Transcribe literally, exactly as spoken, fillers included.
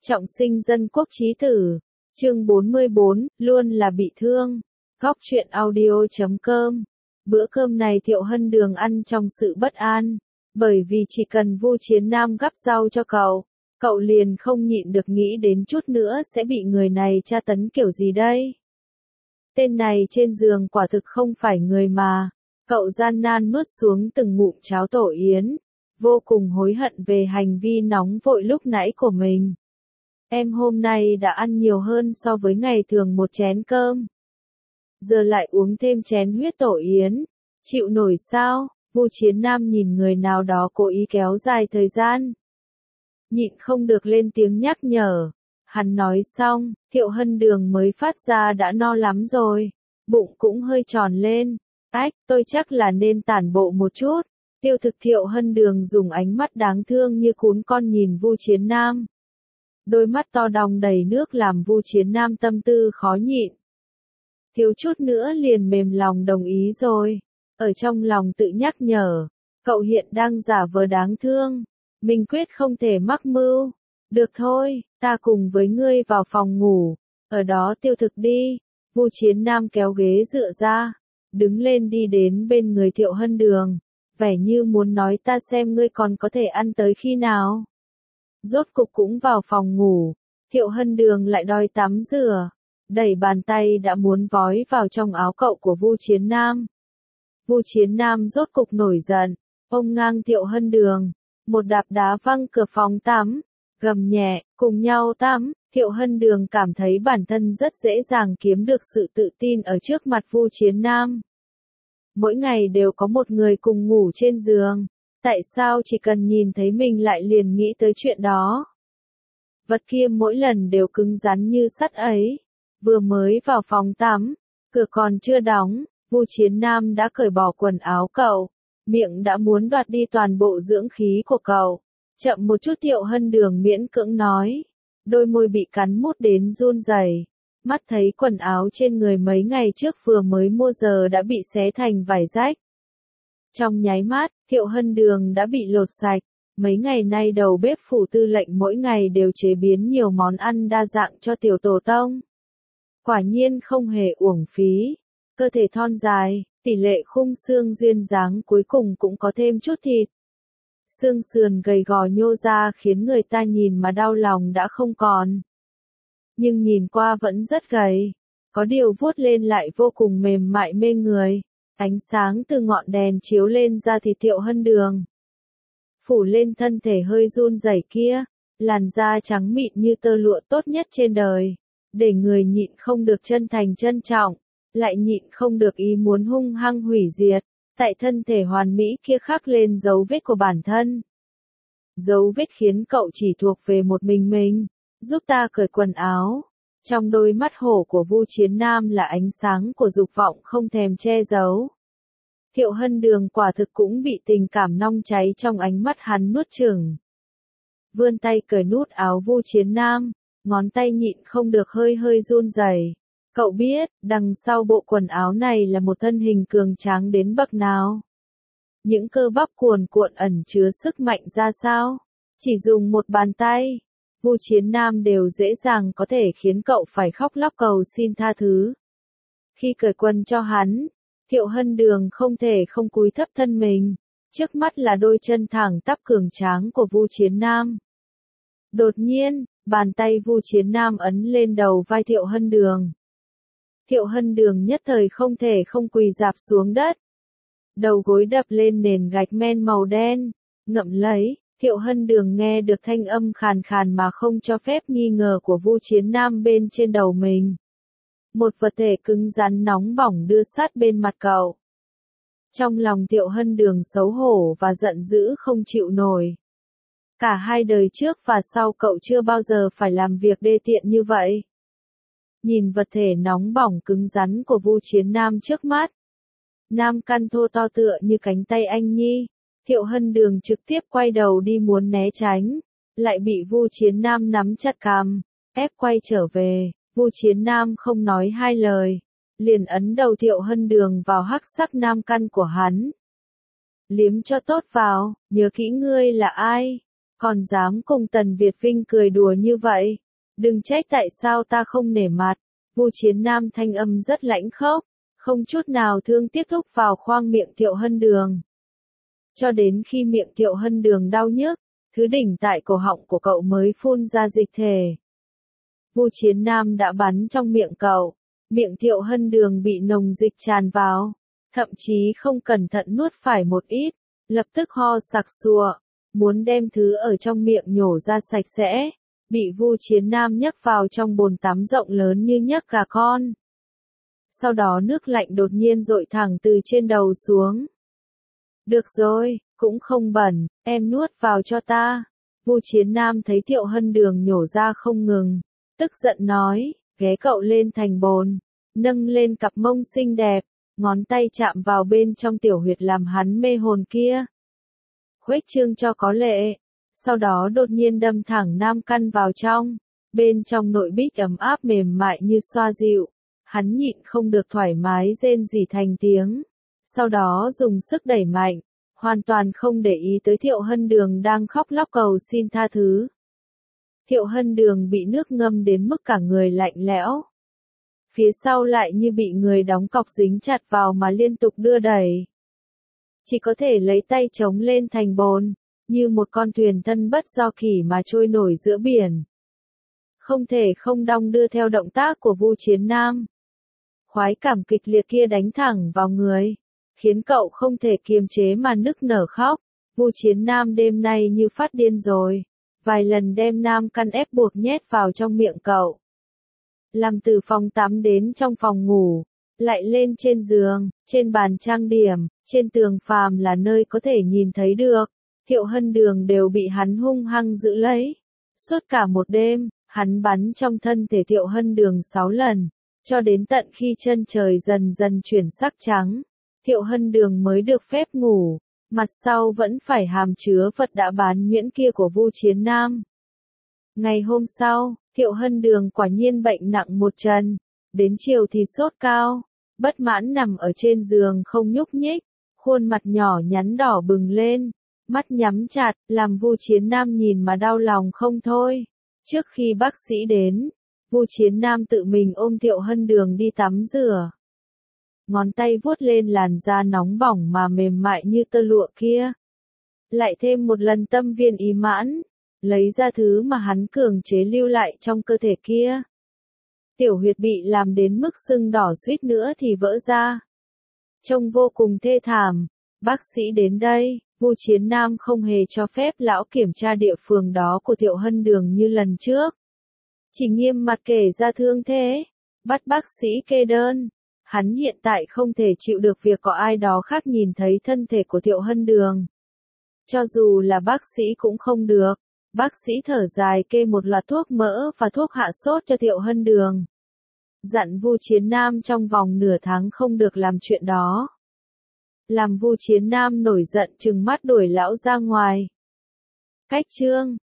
Trọng sinh dân quốc chí tử. Chương bốn mươi bốn, luôn là bị thương. Góc truyện audio chấm com. Bữa cơm này Thiệu Hân Đường ăn trong sự bất an, bởi vì chỉ cần Vu Chiến Nam gắp rau cho cậu, cậu liền không nhịn được nghĩ đến chút nữa sẽ bị người này tra tấn kiểu gì đây. Tên này trên giường quả thực không phải người mà. Cậu gian nan nuốt xuống từng ngụm cháo tổ yến, vô cùng hối hận về hành vi nóng vội lúc nãy của mình. Em hôm nay đã ăn nhiều hơn so với ngày thường một chén cơm. Giờ lại uống thêm chén huyết tổ yến. Chịu nổi sao? Vu Chiến Nam nhìn người nào đó cố ý kéo dài thời gian. Nhịn không được lên tiếng nhắc nhở. Hắn nói xong, Thiệu Hân Đường mới phát ra đã no lắm rồi. Bụng cũng hơi tròn lên. Ách, tôi chắc là nên tản bộ một chút. Tiêu thực Thiệu Hân Đường dùng ánh mắt đáng thương như cún con nhìn Vu Chiến Nam. Đôi mắt to đong đầy nước làm Vu Chiến Nam tâm tư khó nhịn. Thiếu chút nữa liền mềm lòng đồng ý rồi. Ở trong lòng tự nhắc nhở, cậu hiện đang giả vờ đáng thương. Mình quyết không thể mắc mưu. Được thôi, ta cùng với ngươi vào phòng ngủ. Ở đó tiêu thực đi. Vu Chiến Nam kéo ghế dựa ra. Đứng lên đi đến bên người Thiệu Hân Đường. Vẻ như muốn nói ta xem ngươi còn có thể ăn tới khi nào. Rốt cục cũng vào phòng ngủ. Thiệu Hân Đường lại đòi tắm rửa. Đẩy bàn tay đã muốn vói vào trong áo cậu của Vu Chiến Nam. Vu Chiến Nam rốt cục nổi giận. Ông ngang Thiệu Hân Đường. Một đạp đá văng cửa phòng tắm. Gầm nhẹ, cùng nhau tắm. Thiệu Hân Đường cảm thấy bản thân rất dễ dàng kiếm được sự tự tin ở trước mặt Vu Chiến Nam. Mỗi ngày đều có một người cùng ngủ trên giường. Tại sao chỉ cần nhìn thấy mình lại liền nghĩ tới chuyện đó? Vật kia mỗi lần đều cứng rắn như sắt ấy. Vừa mới vào phòng tắm, cửa còn chưa đóng, Vu Chiến Nam đã cởi bỏ quần áo cậu. Miệng đã muốn đoạt đi toàn bộ dưỡng khí của cậu. Chậm một chút Thiệu Hân Đường miễn cưỡng nói. Đôi môi bị cắn mút đến run rẩy. Mắt thấy quần áo trên người mấy ngày trước vừa mới mua giờ đã bị xé thành vải rách. Trong nháy mắt, Thiệu Hân Đường đã bị lột sạch. Mấy ngày nay đầu bếp phủ tư lệnh mỗi ngày đều chế biến nhiều món ăn đa dạng cho tiểu tổ tông. Quả nhiên không hề uổng phí. Cơ thể thon dài, tỷ lệ khung xương duyên dáng cuối cùng cũng có thêm chút thịt. Xương sườn gầy gò nhô ra khiến người ta nhìn mà đau lòng đã không còn. Nhưng nhìn qua vẫn rất gầy. Có điều vuốt lên lại vô cùng mềm mại mê người. Ánh sáng từ ngọn đèn chiếu lên da thịt Thiệu Hân Đường. Phủ lên thân thể hơi run rẩy kia. Làn da trắng mịn như tơ lụa tốt nhất trên đời. Để người nhịn không được chân thành trân trọng. Lại nhịn không được ý muốn hung hăng hủy diệt. Tại thân thể hoàn mỹ kia khắc lên dấu vết của bản thân. Dấu vết khiến cậu chỉ thuộc về một mình mình. Giúp ta cởi quần áo. Trong đôi mắt hổ của Vu Chiến Nam là ánh sáng của dục vọng không thèm che giấu. Thiệu Hân Đường quả thực cũng bị tình cảm nong cháy trong ánh mắt hắn nuốt chửng. Vươn tay cởi nút áo Vu Chiến Nam, ngón tay nhịn không được hơi hơi run rẩy. Cậu biết, đằng sau bộ quần áo này là một thân hình cường tráng đến bậc nào. Những cơ bắp cuồn cuộn ẩn chứa sức mạnh ra sao. Chỉ dùng một bàn tay, Vu Chiến Nam đều dễ dàng có thể khiến cậu phải khóc lóc cầu xin tha thứ. Khi cởi quần cho hắn, Thiệu Hân Đường không thể không cúi thấp thân mình. Trước mắt là đôi chân thẳng tắp cường tráng của Vu Chiến Nam. Đột nhiên, bàn tay Vu Chiến Nam ấn lên đầu vai Thiệu Hân Đường. Thiệu Hân Đường nhất thời không thể không quỳ rạp xuống đất. Đầu gối đập lên nền gạch men màu đen. Ngậm lấy, Thiệu Hân Đường nghe được thanh âm khàn khàn mà không cho phép nghi ngờ của Vu Chiến Nam bên trên đầu mình. Một vật thể cứng rắn nóng bỏng đưa sát bên mặt cậu. Trong lòng Thiệu Hân Đường xấu hổ và giận dữ không chịu nổi. Cả hai đời trước và sau cậu chưa bao giờ phải làm việc đê tiện như vậy. Nhìn vật thể nóng bỏng cứng rắn của Vu Chiến Nam trước mắt. Nam căn thô to tựa như cánh tay anh nhi. Thiệu Hân Đường trực tiếp quay đầu đi muốn né tránh. Lại bị Vu Chiến Nam nắm chặt cằm, ép quay trở về. Vu Chiến Nam không nói hai lời. Liền ấn đầu Thiệu Hân Đường vào hắc sắc nam căn của hắn. Liếm cho tốt vào, nhớ kỹ ngươi là ai. Còn dám cùng Tần Việt Vinh cười đùa như vậy. Đừng trách tại sao ta không nể mặt. Vu Chiến Nam thanh âm rất lãnh khốc, không chút nào thương tiếc thúc vào khoang miệng Thiệu Hân Đường. Cho đến khi miệng Thiệu Hân Đường đau nhức, thứ đỉnh tại cổ họng của cậu mới phun ra dịch thể. Vu Chiến Nam đã bắn trong miệng cậu, miệng Thiệu Hân Đường bị nồng dịch tràn vào, thậm chí không cẩn thận nuốt phải một ít, lập tức ho sặc sụa, muốn đem thứ ở trong miệng nhổ ra sạch sẽ, bị Vu Chiến Nam nhấc vào trong bồn tắm rộng lớn như nhấc gà con. Sau đó nước lạnh đột nhiên dội thẳng từ trên đầu xuống. Được rồi, cũng không bẩn, em nuốt vào cho ta. Vu Chiến Nam thấy Thiệu Hân Đường nhổ ra không ngừng, tức giận nói, ghé cậu lên thành bồn, nâng lên cặp mông xinh đẹp, ngón tay chạm vào bên trong tiểu huyệt làm hắn mê hồn kia. Khuếch trương cho có lệ, sau đó đột nhiên đâm thẳng nam căn vào trong, bên trong nội bích ấm áp mềm mại như xoa dịu, hắn nhịn không được thoải mái rên rỉ thành tiếng, sau đó dùng sức đẩy mạnh, hoàn toàn không để ý tới Thiệu Hân Đường đang khóc lóc cầu xin tha thứ. Thiệu Hân Đường bị nước ngâm đến mức cả người lạnh lẽo. Phía sau lại như bị người đóng cọc dính chặt vào mà liên tục đưa đẩy. Chỉ có thể lấy tay chống lên thành bồn, như một con thuyền thân bất do kỷ mà trôi nổi giữa biển. Không thể không đong đưa theo động tác của Vu Chiến Nam. Khoái cảm kịch liệt kia đánh thẳng vào người, khiến cậu không thể kiềm chế mà nức nở khóc. Vu Chiến Nam đêm nay như phát điên rồi, vài lần đem nam căn ép buộc nhét vào trong miệng cậu. Làm từ phòng tắm đến trong phòng ngủ, lại lên trên giường, trên bàn trang điểm, trên tường phàm là nơi có thể nhìn thấy được. Thiệu Hân Đường đều bị hắn hung hăng giữ lấy. Suốt cả một đêm, hắn bắn trong thân thể Thiệu Hân Đường sáu lần, cho đến tận khi chân trời dần dần chuyển sắc trắng, Thiệu Hân Đường mới được phép ngủ, mặt sau vẫn phải hàm chứa vật đã bán nhuyễn kia của Vu Chiến Nam. Ngày hôm sau, Thiệu Hân Đường quả nhiên bệnh nặng một trận, đến chiều thì sốt cao, bất mãn nằm ở trên giường không nhúc nhích, khuôn mặt nhỏ nhắn đỏ bừng lên, mắt nhắm chặt, làm Vu Chiến Nam nhìn mà đau lòng không thôi. Trước khi bác sĩ đến, Vu Chiến Nam tự mình ôm Thiệu Hân Đường đi tắm rửa. Ngón tay vuốt lên làn da nóng bỏng mà mềm mại như tơ lụa kia. Lại thêm một lần tâm viên ý mãn, lấy ra thứ mà hắn cường chế lưu lại trong cơ thể kia. Tiểu huyệt bị làm đến mức sưng đỏ suýt nữa thì vỡ ra. Trông vô cùng thê thảm. Bác sĩ đến đây, Vu Chiến Nam không hề cho phép lão kiểm tra địa phương đó của Thiệu Hân Đường như lần trước. Chỉ nghiêm mặt kể ra thương thế, bắt bác sĩ kê đơn. Hắn hiện tại không thể chịu được việc có ai đó khác nhìn thấy thân thể của Thiệu Hân Đường. Cho dù là bác sĩ cũng không được. Bác sĩ thở dài kê một loạt thuốc mỡ và thuốc hạ sốt cho Thiệu Hân Đường. Dặn Vu Chiến Nam trong vòng nửa tháng không được làm chuyện đó. Làm Vu Chiến Nam nổi giận trừng mắt đuổi lão ra ngoài. Cách chương